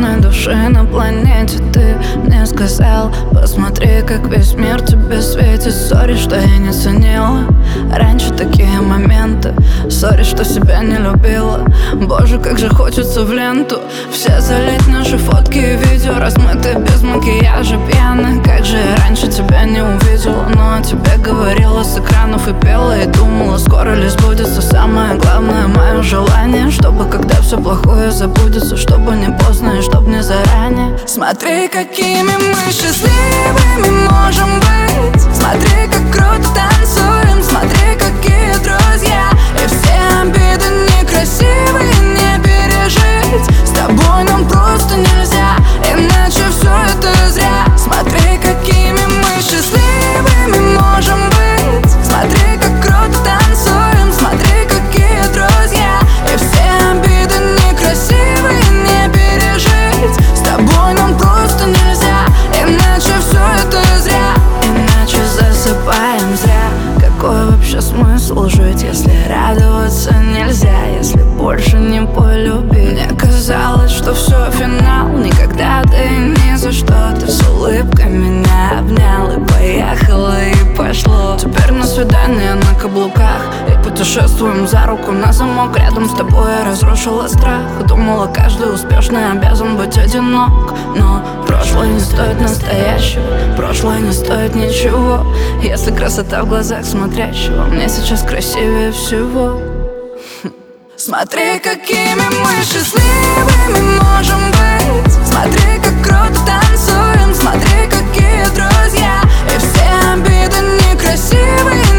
одной души на планете. Ты мне сказал: посмотри, как весь мир тебе светит. Сори, что я не ценила раньше такие моменты. Сори, что себя не любила. Боже, как же хочется в ленту все залить наши фотки и видео, размытые без макияжа, пьяных. Как же я раньше тебя не увидела, но о тебе говорила с экранов и пела, и думала, скоро ли сбудется самое главное мое желание, чтобы когда все плохое забудется, чтобы не поздно и чтоб не заранее. Смотри, какими мы счастливыми можем быть. Смотри, как круто танцуем. Смотри, какие друзья. И все обиды некрасивые не пережить. С тобой нам просто нельзя, иначе все это зря. Смотри, какими мы счастливыми можем быть. Смотри, как круто танцуем. Смотри, какие друзья. И все обиды некрасивые не пережить. С тобой нам просто нельзя, иначе все это зря. Иначе засыпаем зря. Какой вообще смысл жить, если радоваться нельзя, если больше не полюбить? Мне казалось, что все финал, никогда ты ни за что. Ты с улыбкой меня обнял и поехало, и пошло. Теперь на свидание на каблуках и путешествуем за руку на замок. Рядом с тобой я разрушила страх. Думала, каждый успешный обязан быть одинок, но прошлое не стоит настоящего. Прошлое не стоит ничего, если красота в глазах смотрящего. Мне сейчас красивее всего. Смотри, какими мы счастливыми можем быть. Смотри, как круто танцуем. Смотри, какие друзья. И все обиды некрасивые